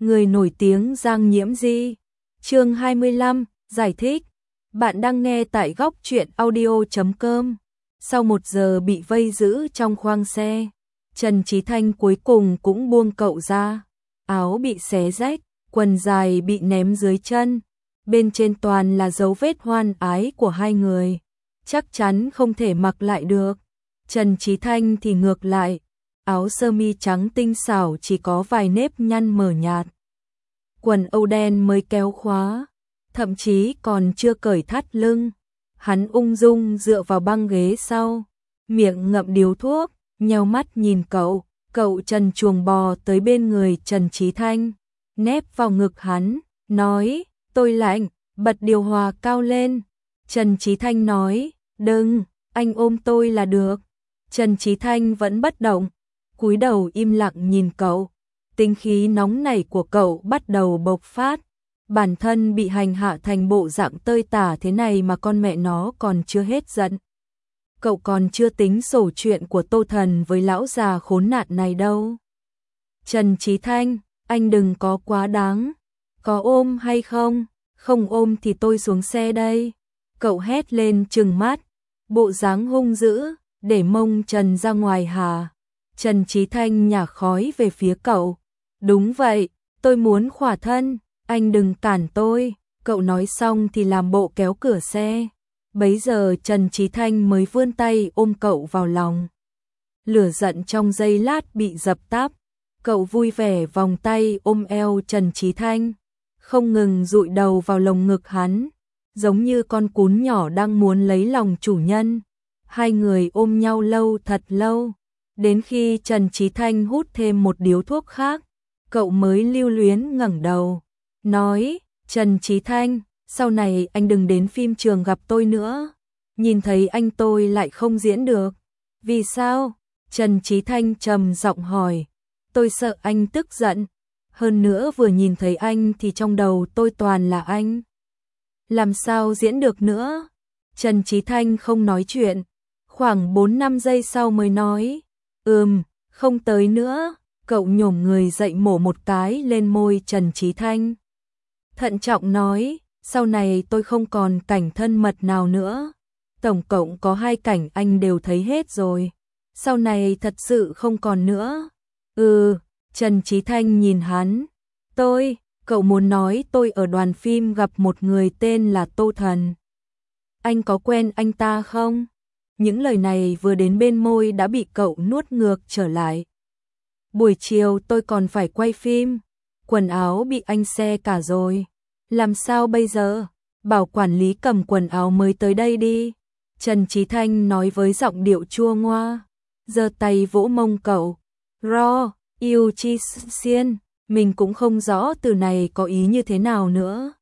người nổi tiếng Giang Nhiễm Di. Chương 25, giải thích. Bạn đang nghe tại góc truyện audio.com. Sau 1 giờ bị vây giữ trong khoang xe, Trần Chí Thanh cuối cùng cũng buông cậu ra. Áo bị xé rách, quần dài bị ném dưới chân, bên trên toàn là dấu vết hoan ái của hai người, chắc chắn không thể mặc lại được. Trần Chí Thanh thì ngược lại, áo sơ mi trắng tinh xảo chỉ có vài nếp nhăn mờ nhạt. Quần âu đen mới kéo khóa, thậm chí còn chưa cởi thắt lưng. Hắn ung dung dựa vào băng ghế sau, miệng ngậm điếu thuốc, nheo mắt nhìn cậu. Cậu trần truồng bò tới bên người Trần Chí Thanh, nép vào ngực hắn, nói, tôi lạnh, bật điều hòa cao lên. Trần Chí Thanh nói, đừng, anh ôm tôi là được. Trần Chí Thanh vẫn bất động, cúi đầu im lặng nhìn cậu. Tính khí nóng nảy của cậu bắt đầu bộc phát. Bản thân bị hành hạ thành bộ dạng tơi tả thế này mà con mẹ nó còn chưa hết giận. Cậu còn chưa tính sổ chuyện của Tô Thần với lão già khốn nạn này đâu. Trần Chí Thanh, anh đừng có quá đáng. Có ôm hay không? Không ôm thì tôi xuống xe đây. Cậu hét lên trừng mắt, bộ dáng hung dữ, để mông Trần ra ngoài hả? Trần Chí Thanh nhả khói về phía cậu. Đúng vậy, tôi muốn khỏa thân, anh đừng cản tôi. Cậu nói xong thì làm bộ kéo cửa xe. Bấy giờ Trần Chí Thanh mới vươn tay ôm cậu vào lòng. Lửa giận trong giây lát bị dập tắt. Cậu vui vẻ vòng tay ôm eo Trần Chí Thanh, không ngừng dụi đầu vào lồng ngực hắn, giống như con cún nhỏ đang muốn lấy lòng chủ nhân. Hai người ôm nhau lâu thật lâu, đến khi Trần Chí Thanh hút thêm một điếu thuốc khác, cậu mới lưu luyến ngẩng đầu, nói, Trần Chí Thanh, sau này anh đừng đến phim trường gặp tôi nữa. Nhìn thấy anh tôi lại không diễn được. Vì sao? Trần Chí Thanh trầm giọng hỏi. Tôi sợ anh tức giận. Hơn nữa vừa nhìn thấy anh thì trong đầu tôi toàn là anh. Làm sao diễn được nữa? Trần Chí Thanh không nói chuyện. Khoảng 4-5 giây sau mới nói. Không tới nữa. Cậu nhổm người dậy mổ một cái lên môi Trần Chí Thanh. Thận trọng nói. Sau này tôi không còn cảnh thân mật nào nữa. Tổng cộng có 2 cảnh anh đều thấy hết rồi. Sau này thật sự không còn nữa. Trần Chí Thanh nhìn hắn. Cậu muốn nói tôi ở đoàn phim gặp một người tên là Tô Thần. Anh có quen anh ta không? Những lời này vừa đến bên môi đã bị cậu nuốt ngược trở lại. Buổi chiều tôi còn phải quay phim. Quần áo bị anh xe cả rồi. Làm sao bây giờ? Bảo quản lý cầm quần áo mới tới đây đi. Trần Chí Thanh nói với giọng điệu chua ngoa, giơ tay vỗ mông cậu. Ro, yêu chi xiên, mình cũng không rõ từ này có ý như thế nào nữa.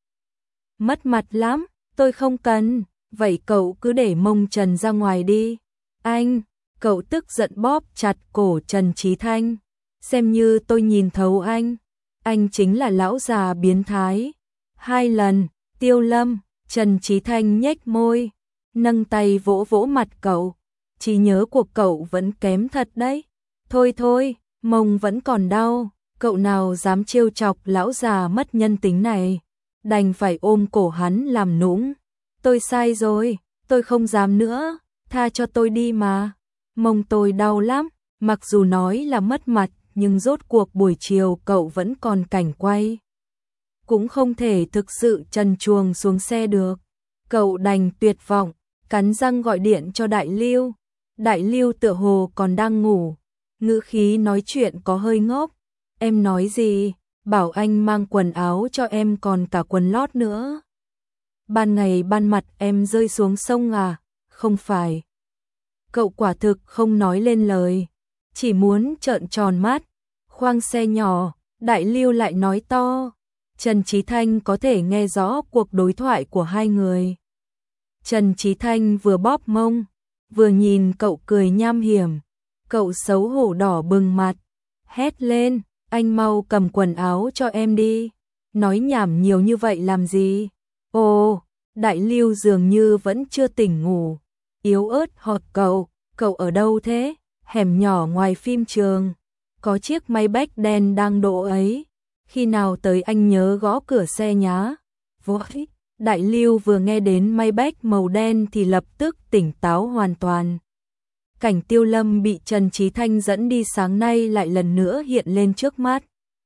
Mất mặt lắm, tôi không cần, vậy cậu cứ để mông Trần ra ngoài đi. Anh, cậu tức giận bóp chặt cổ Trần Chí Thanh. Xem như tôi nhìn thấu anh chính là lão già biến thái. 2 lần, Tiêu Lâm, Trần Chí Thanh nhếch môi, nâng tay vỗ vỗ mặt cậu. Trí nhớ của cậu vẫn kém thật đấy. Thôi, mông vẫn còn đau, cậu nào dám trêu chọc lão già mất nhân tính này. Đành phải ôm cổ hắn làm nũng. Tôi sai rồi, tôi không dám nữa, tha cho tôi đi mà. Mông tôi đau lắm, mặc dù nói là mất mặt, nhưng rốt cuộc buổi chiều cậu vẫn còn cảnh quay. Cũng không thể thực sự trần truồng xuống xe được. Cậu đành tuyệt vọng, cắn răng gọi điện cho Đại Lưu. Đại Lưu tựa hồ còn đang ngủ, ngữ khí nói chuyện có hơi ngốc. Em nói gì? Bảo anh mang quần áo cho em còn cả quần lót nữa. Ban ngày ban mặt em rơi xuống sông à? Không phải. Cậu quả thực không nói lên lời, chỉ muốn trợn tròn mắt. Khoang xe nhỏ, Đại Lưu lại nói to. Trần Chí Thanh có thể nghe rõ cuộc đối thoại của hai người. Trần Chí Thanh vừa bóp mông, vừa nhìn cậu cười nham hiểm. Cậu xấu hổ đỏ bừng mặt, hét lên, anh mau cầm quần áo cho em đi. Nói nhảm nhiều như vậy làm gì? Ồ, Đại Lưu dường như vẫn chưa tỉnh ngủ, yếu ớt hỏi cậu ở đâu thế? Hẻm nhỏ ngoài phim trường, có chiếc Maybach đen đang đỗ ấy. khi nào tới anh nhớ gõ cửa xe nhá. Vội, Đại Lưu vừa nghe đến Maybach màu đen thì lập tức tỉnh táo hoàn toàn. Cảnh Tiêu Lâm bị Trần Chí Thanh dẫn đi sáng nay lại lần nữa hiện lên trước mắt.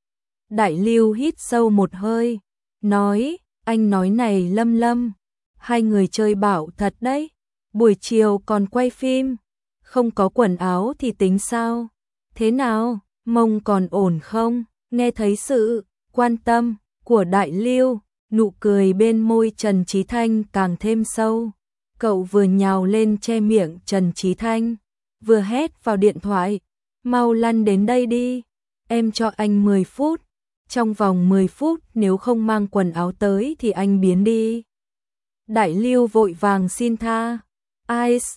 Đại Lưu hít sâu một hơi, nói, anh nói này Lâm Lâm, hai người chơi bạo thật đấy, buổi chiều còn quay phim, không có quần áo thì tính sao? Thế nào, mông còn ổn không? Nghe thấy sự quan tâm của Đại Lưu, nụ cười bên môi Trần Chí Thanh càng thêm sâu. Cậu vừa nhào lên che miệng Trần Chí Thanh, vừa hét vào điện thoại, mau lăn đến đây đi, em cho anh 10 phút, trong vòng 10 phút nếu không mang quần áo tới thì anh biến đi. Đại Lưu vội vàng xin tha, Ice,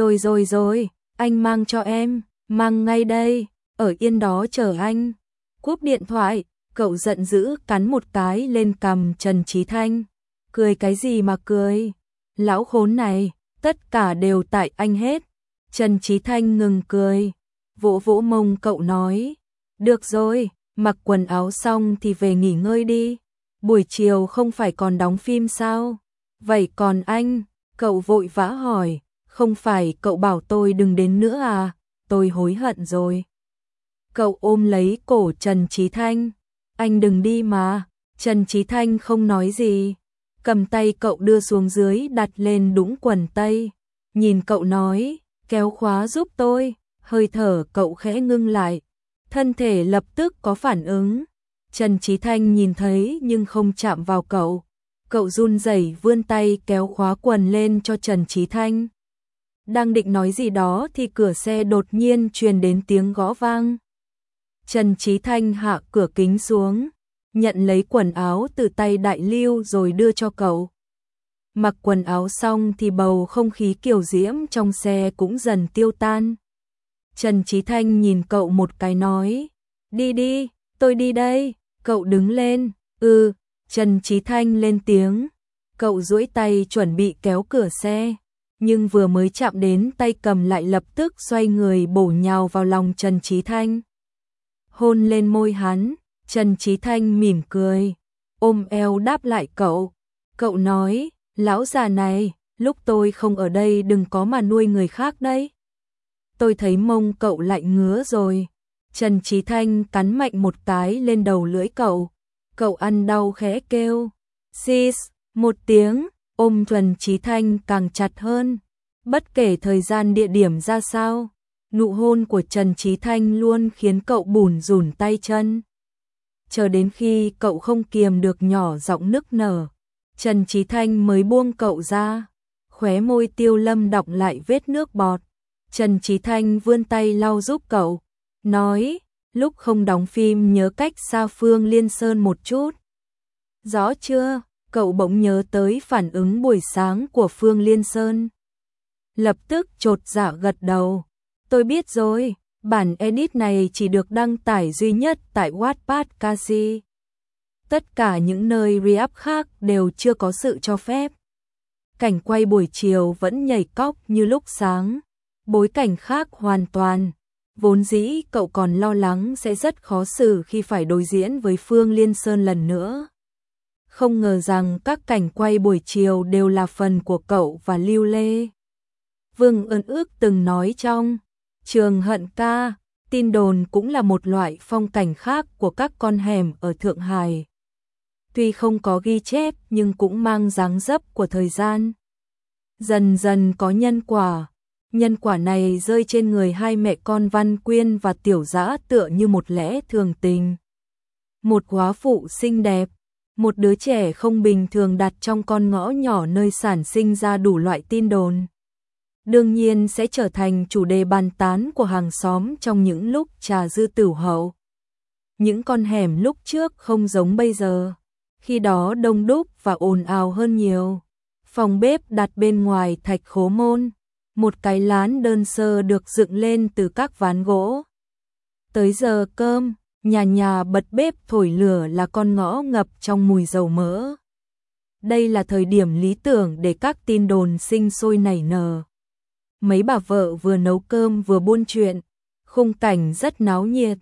rồi, anh mang cho em, mang ngay đây, ở yên đó chờ anh. Cúp điện thoại, cậu giận dữ cắn một cái lên cằm Trần Chí Thanh, cười cái gì mà cười, lão khốn này, tất cả đều tại anh hết. Trần Chí Thanh ngừng cười, vỗ vỗ mông cậu nói, được rồi, mặc quần áo xong thì về nghỉ ngơi đi, buổi chiều không phải còn đóng phim sao? Vậy còn anh? Cậu vội vã hỏi, không phải cậu bảo tôi đừng đến nữa à? Tôi hối hận rồi. Cậu ôm lấy cổ Trần Chí Thanh, anh đừng đi mà. Trần Chí Thanh không nói gì, cầm tay cậu đưa xuống dưới đặt lên đũng quần tây, nhìn cậu nói, kéo khóa giúp tôi. Hơi thở cậu khẽ ngưng lại, thân thể lập tức có phản ứng. Trần Chí Thanh nhìn thấy nhưng không chạm vào cậu. Cậu run rẩy vươn tay kéo khóa quần lên cho Trần Chí Thanh. Đang định nói gì đó thì cửa xe đột nhiên truyền đến tiếng gõ vang. Trần Chí Thanh hạ cửa kính xuống, nhận lấy quần áo từ tay Đại Lưu rồi đưa cho cậu. Mặc quần áo xong thì bầu không khí kiều diễm trong xe cũng dần tiêu tan. Trần Chí Thanh nhìn cậu một cái nói, đi đi, tôi đi đây. Cậu đứng lên, Trần Chí Thanh lên tiếng. Cậu duỗi tay chuẩn bị kéo cửa xe, nhưng vừa mới chạm đến tay cầm lại lập tức xoay người bổ nhào vào lòng Trần Chí Thanh. Hôn lên môi hắn, Trần Chí Thanh mỉm cười, ôm eo đáp lại cậu. Cậu nói, lão già này, lúc tôi không ở đây đừng có mà nuôi người khác đấy. Tôi thấy mông cậu lại ngứa rồi. Trần Chí Thanh cắn mạnh một cái lên đầu lưỡi cậu. Cậu ăn đau khẽ kêu, sis, một tiếng, ôm Trần Chí Thanh càng chặt hơn. Bất kể thời gian địa điểm ra sao, nụ hôn của Trần Chí Thanh luôn khiến cậu bủn rủn tay chân. Chờ đến khi cậu không kiềm được nhỏ giọng nức nở, Trần Chí Thanh mới buông cậu ra. Khóe môi Tiêu Lâm đọng lại vết nước bọt. Trần Chí Thanh vươn tay lau giúp cậu, nói, lúc không đóng phim nhớ cách xa Phương Liên Sơn một chút. Rõ chưa? Cậu bỗng nhớ tới phản ứng buổi sáng của Phương Liên Sơn. Lập tức chột dạ gật đầu. Tôi biết rồi, bản edit này chỉ được đăng tải duy nhất tại Wattpad Casi. Tất cả những nơi re-up khác đều chưa có sự cho phép. Cảnh quay buổi chiều vẫn nhảy cóc như lúc sáng. Bối cảnh khác hoàn toàn. Vốn dĩ cậu còn lo lắng sẽ rất khó xử khi phải đối diễn với Phương Liên Sơn lần nữa. Không ngờ rằng các cảnh quay buổi chiều đều là phần của cậu và Lưu Lê. Vương Ưn Ước từng nói trong Trường Hận Ca, tin đồn cũng là một loại phong cảnh khác của các con hẻm ở Thượng Hải. Tuy không có ghi chép nhưng cũng mang dáng dấp của thời gian. Dần dần có nhân quả. Nhân quả này rơi trên người hai mẹ con Văn Quyên và Tiểu Dã tựa như một lẽ thường tình. Một góa phụ xinh đẹp, một đứa trẻ không bình thường đặt trong con ngõ nhỏ nơi sản sinh ra đủ loại tin đồn. Đương nhiên sẽ trở thành chủ đề bàn tán của hàng xóm trong những lúc trà dư tửu hậu. Những con hẻm lúc trước không giống bây giờ, khi đó đông đúc và ồn ào hơn nhiều. Phòng bếp đặt bên ngoài thạch khố môn. Một cái lán đơn sơ được dựng lên từ các ván gỗ. Tới giờ cơm, nhà nhà bật bếp thổi lửa là con ngõ ngập trong mùi dầu mỡ. Đây là thời điểm lý tưởng để các tin đồn sinh sôi nảy nở. Mấy bà vợ vừa nấu cơm vừa buôn chuyện, khung cảnh rất náo nhiệt.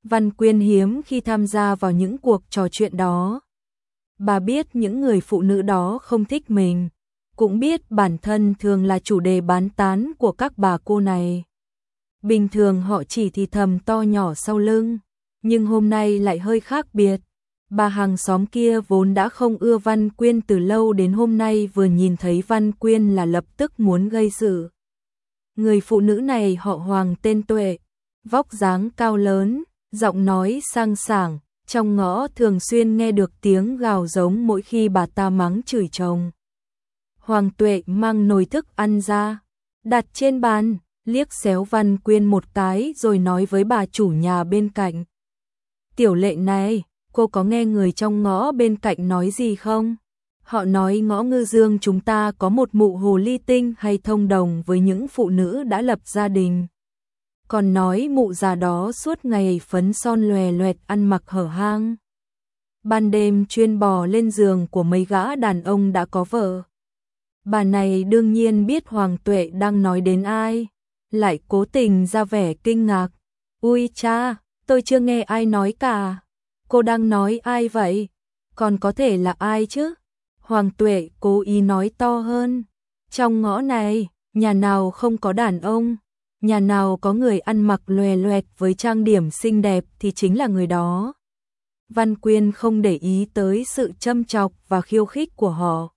Văn Quyên hiếm khi tham gia vào những cuộc trò chuyện đó. Bà biết những người phụ nữ đó không thích mình, cũng biết bản thân thường là chủ đề bán tán của các bà cô này. Bình thường họ chỉ thì thầm to nhỏ sau lưng, nhưng hôm nay lại hơi khác biệt. Bà hàng xóm kia vốn đã không ưa Văn Quyên từ lâu đến hôm nay vừa nhìn thấy Văn Quyên là lập tức muốn gây sự. Người phụ nữ này họ Hoàng tên Tuệ, vóc dáng cao lớn, giọng nói sang sảng, trong ngõ thường xuyên nghe được tiếng gào giống mỗi khi bà ta mắng chửi chồng. Hoàng Tuệ mang nồi thức ăn ra, đặt trên bàn, liếc xéo Văn Quyên một cái rồi nói với bà chủ nhà bên cạnh. Tiểu Lệ này, cô có nghe người trong ngõ bên cạnh nói gì không? Họ nói ngõ Ngư Dương chúng ta có một mụ hồ ly tinh hay thông đồng với những phụ nữ đã lập gia đình. Còn nói mụ già đó suốt ngày phấn son lòe loẹt ăn mặc hở hang. Ban đêm chuyên bò lên giường của mấy gã đàn ông đã có vợ. Bà này đương nhiên biết Hoàng Tuệ đang nói đến ai, lại cố tình ra vẻ kinh ngạc. Ui cha, tôi chưa nghe ai nói cả. Cô đang nói ai vậy? Còn có thể là ai chứ? Hoàng Tuệ cố ý nói to hơn. Trong ngõ này, nhà nào không có đàn ông, nhà nào có người ăn mặc lòe loẹt với trang điểm xinh đẹp thì chính là người đó. Văn Quyên không để ý tới sự châm chọc và khiêu khích của họ.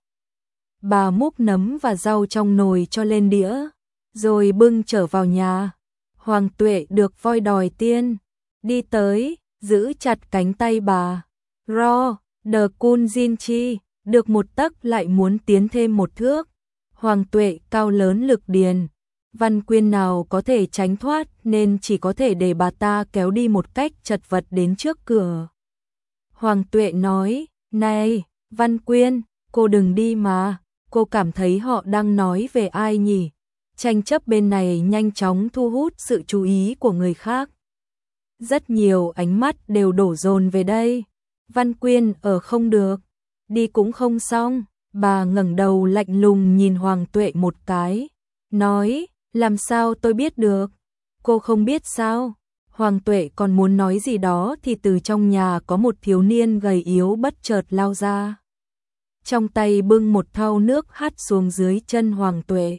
Bà múc nấm và rau trong nồi cho lên đĩa, rồi bưng trở vào nhà. Hoàng Tuệ được voi đòi tiên, đi tới, giữ chặt cánh tay bà. Ro, đờ cun Jin chi, được một tấc lại muốn tiến thêm một thước. Hoàng Tuệ cao lớn lực điền, Văn Quyên nào có thể tránh thoát nên chỉ có thể để bà ta kéo đi một cách chật vật đến trước cửa. Hoàng Tuệ nói, này, Văn Quyên, cô đừng đi mà, cô cảm thấy họ đang nói về ai nhỉ? Tranh chấp bên này nhanh chóng thu hút sự chú ý của người khác. Rất nhiều ánh mắt đều đổ dồn về đây. Văn Quyên ở không được, đi cũng không xong. Bà ngẩng đầu lạnh lùng nhìn Hoàng Tuệ một cái, nói, làm sao tôi biết được? Cô không biết sao? Hoàng Tuệ còn muốn nói gì đó thì từ trong nhà có một thiếu niên gầy yếu bất chợt lao ra. Trong tay bưng một thau nước hắt xuống dưới chân Hoàng Tuệ.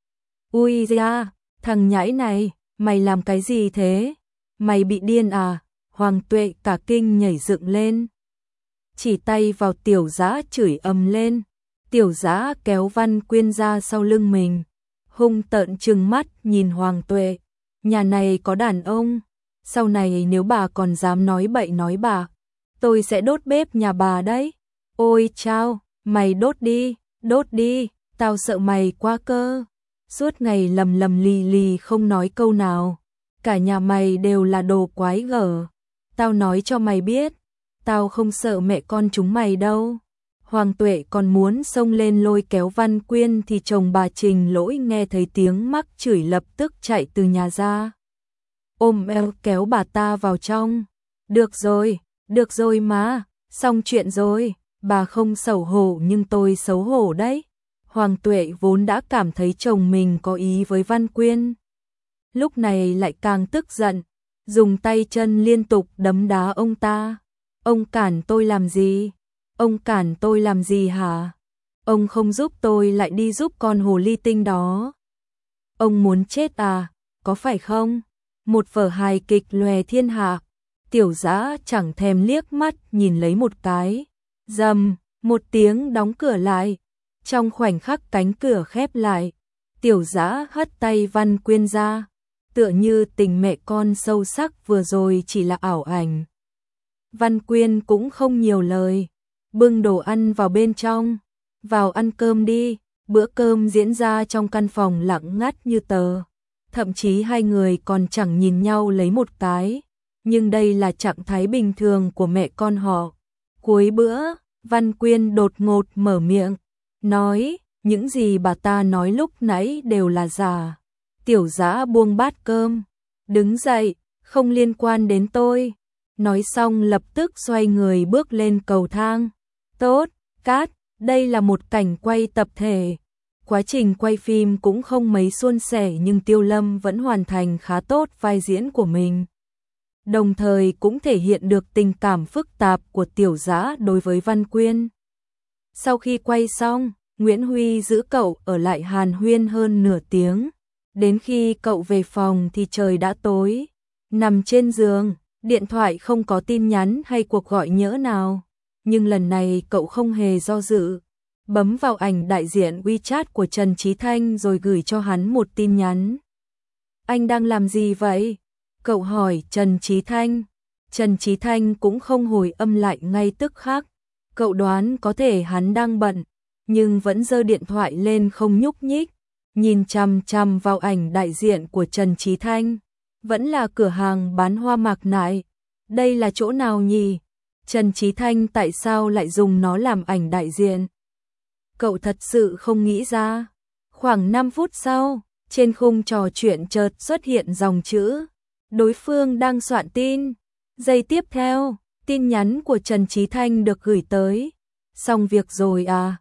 Ui da, thằng nhãi này, mày làm cái gì thế? Mày bị điên à? Hoàng Tuệ cả kinh nhảy dựng lên, chỉ tay vào Tiểu Dã chửi ầm lên. Tiểu Dã kéo Văn Quyên ra sau lưng mình, hung tợn trừng mắt nhìn Hoàng Tuệ. Nhà này có đàn ông, sau này nếu bà còn dám nói bậy nói bạ, tôi sẽ đốt bếp nhà bà đấy. Ôi chao, mày đốt đi, tao sợ mày quá cơ. Suốt ngày lầm lầm lì lì không nói câu nào, cả nhà mày đều là đồ quái gở. Tao nói cho mày biết, tao không sợ mẹ con chúng mày đâu. Hoàng Tuệ còn muốn xông lên lôi kéo Văn Quyên thì chồng bà Trình Lỗi nghe thấy tiếng mắc chửi lập tức chạy từ nhà ra, ôm eo kéo bà ta vào trong. Được rồi má, xong chuyện rồi, bà không xấu hổ nhưng tôi xấu hổ đấy. Hoàng Tuệ vốn đã cảm thấy chồng mình có ý với Văn Quyên, lúc này lại càng tức giận, dùng tay chân liên tục đấm đá ông ta. Ông cản tôi làm gì? Ông cản tôi làm gì hả? Ông không giúp tôi lại đi giúp con hồ ly tinh đó. Ông muốn chết à? Có phải không? Một vở hài kịch lòe thiên hạ. Tiểu Dã chẳng thèm liếc mắt nhìn lấy một cái. Rầm, một tiếng đóng cửa lại. Trong khoảnh khắc cánh cửa khép lại, Tiểu Dã hất tay Văn Quyên ra, tựa như tình mẹ con sâu sắc vừa rồi chỉ là ảo ảnh. Văn Quyên cũng không nhiều lời, bưng đồ ăn vào bên trong. Vào ăn cơm đi. Bữa cơm diễn ra trong căn phòng lặng ngắt như tờ. Thậm chí hai người còn chẳng nhìn nhau lấy một cái. Nhưng đây là trạng thái bình thường của mẹ con họ. Cuối bữa, Văn Quyên đột ngột mở miệng, nói, những gì bà ta nói lúc nãy đều là giả. Tiểu Dã buông bát cơm, đứng dậy, không liên quan đến tôi. Nói xong lập tức xoay người bước lên cầu thang. Tốt, cát, đây là một cảnh quay tập thể. Quá trình quay phim cũng không mấy suôn sẻ nhưng Tiêu Lâm vẫn hoàn thành khá tốt vai diễn của mình. đồng thời cũng thể hiện được tình cảm phức tạp của Tiểu Dã đối với Văn Quyên. Sau khi quay xong, Nguyễn Huy giữ cậu ở lại hàn huyên hơn nửa tiếng. Đến khi cậu về phòng thì trời đã tối. Nằm trên giường, điện thoại không có tin nhắn hay cuộc gọi nhỡ nào. Nhưng lần này cậu không hề do dự. Bấm vào ảnh đại diện WeChat của Trần Chí Thanh rồi gửi cho hắn một tin nhắn. Anh đang làm gì vậy? Cậu hỏi Trần Chí Thanh. Trần Chí Thanh cũng không hồi âm lại ngay tức khắc. Cậu đoán có thể hắn đang bận, nhưng vẫn giơ điện thoại lên không nhúc nhích, nhìn chằm chằm vào ảnh đại diện của Trần Chí Thanh. Vẫn là cửa hàng bán hoa mạc nại. Đây là chỗ nào nhỉ? Trần Chí Thanh tại sao lại dùng nó làm ảnh đại diện? Cậu thật sự không nghĩ ra. Khoảng 5 phút sau, trên khung trò chuyện chợt xuất hiện dòng chữ. Đối phương đang soạn tin. Giây tiếp theo, tin nhắn của Trần Chí Thanh được gửi tới. Xong việc rồi à?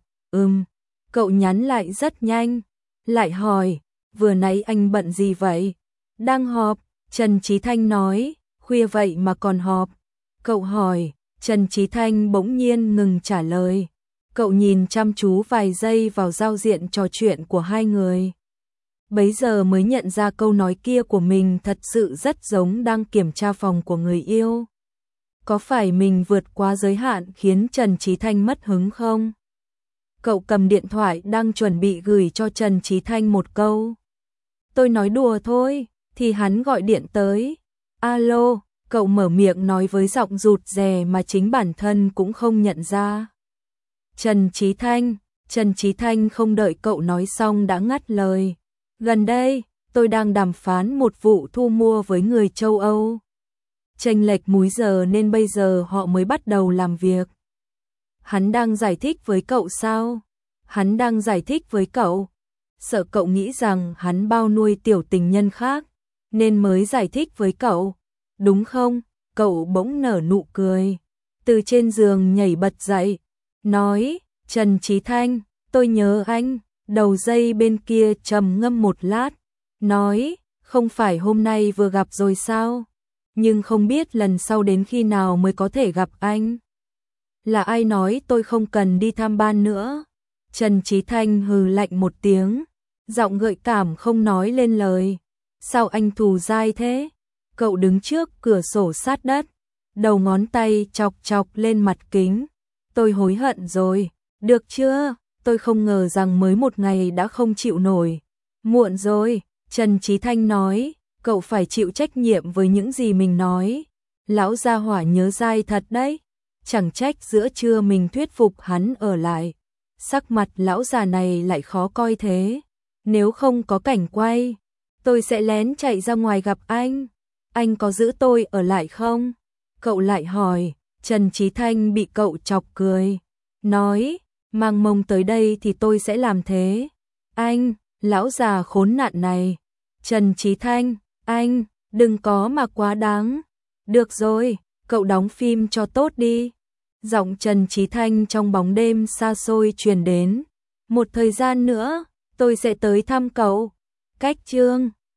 Cậu nhắn lại rất nhanh. Lại hỏi, vừa nãy anh bận gì vậy? Đang họp, Trần Chí Thanh nói, khuya vậy mà còn họp. Cậu hỏi, Trần Chí Thanh bỗng nhiên ngừng trả lời. Cậu nhìn chăm chú vài giây vào giao diện trò chuyện của hai người. Bấy giờ mới nhận ra câu nói kia của mình thật sự rất giống đang kiểm tra phòng của người yêu. Có phải mình vượt quá giới hạn khiến Trần Chí Thanh mất hứng không? Cậu cầm điện thoại đang chuẩn bị gửi cho Trần Chí Thanh một câu. Tôi nói đùa thôi, thì hắn gọi điện tới. Alo, cậu mở miệng nói với giọng rụt rè mà chính bản thân cũng không nhận ra. Trần Chí Thanh không đợi cậu nói xong đã ngắt lời. Gần đây, tôi đang đàm phán một vụ thu mua với người châu Âu. Chênh lệch múi giờ nên bây giờ họ mới bắt đầu làm việc. Hắn đang giải thích với cậu sao? Hắn đang giải thích với cậu. Sợ cậu nghĩ rằng hắn bao nuôi tiểu tình nhân khác, nên mới giải thích với cậu. Đúng không? Cậu bỗng nở nụ cười. Từ trên giường nhảy bật dậy. Nói, Trần Chí Thanh, tôi nhớ anh. Đầu dây bên kia trầm ngâm một lát. Nói, không phải hôm nay vừa gặp rồi sao? Nhưng không biết lần sau đến khi nào mới có thể gặp anh. Là ai nói tôi không cần đi tham ban nữa? Trần Chí Thanh hừ lạnh một tiếng, giọng gợi cảm không nói lên lời. Sao anh thù dai thế? Cậu đứng trước cửa sổ sát đất, đầu ngón tay chọc chọc lên mặt kính. Tôi hối hận rồi, được chưa? Tôi không ngờ rằng mới một ngày đã không chịu nổi. Muộn rồi, Trần Chí Thanh nói, cậu phải chịu trách nhiệm với những gì mình nói. Lão gia hỏa nhớ dai thật đấy. Chẳng trách giữa trưa mình thuyết phục hắn ở lại. Sắc mặt lão già này lại khó coi thế. Nếu không có cảnh quay, tôi sẽ lén chạy ra ngoài gặp anh. Anh có giữ tôi ở lại không? Cậu lại hỏi. Trần Chí Thanh bị cậu chọc cười. Nói, mang mông tới đây thì tôi sẽ làm thế. Anh, lão già khốn nạn này. Trần Chí Thanh, anh, đừng có mà quá đáng. Được rồi, cậu đóng phim cho tốt đi. Giọng Trần Chí Thanh trong bóng đêm xa xôi truyền đến. Một thời gian nữa, tôi sẽ tới thăm cậu. Cách chương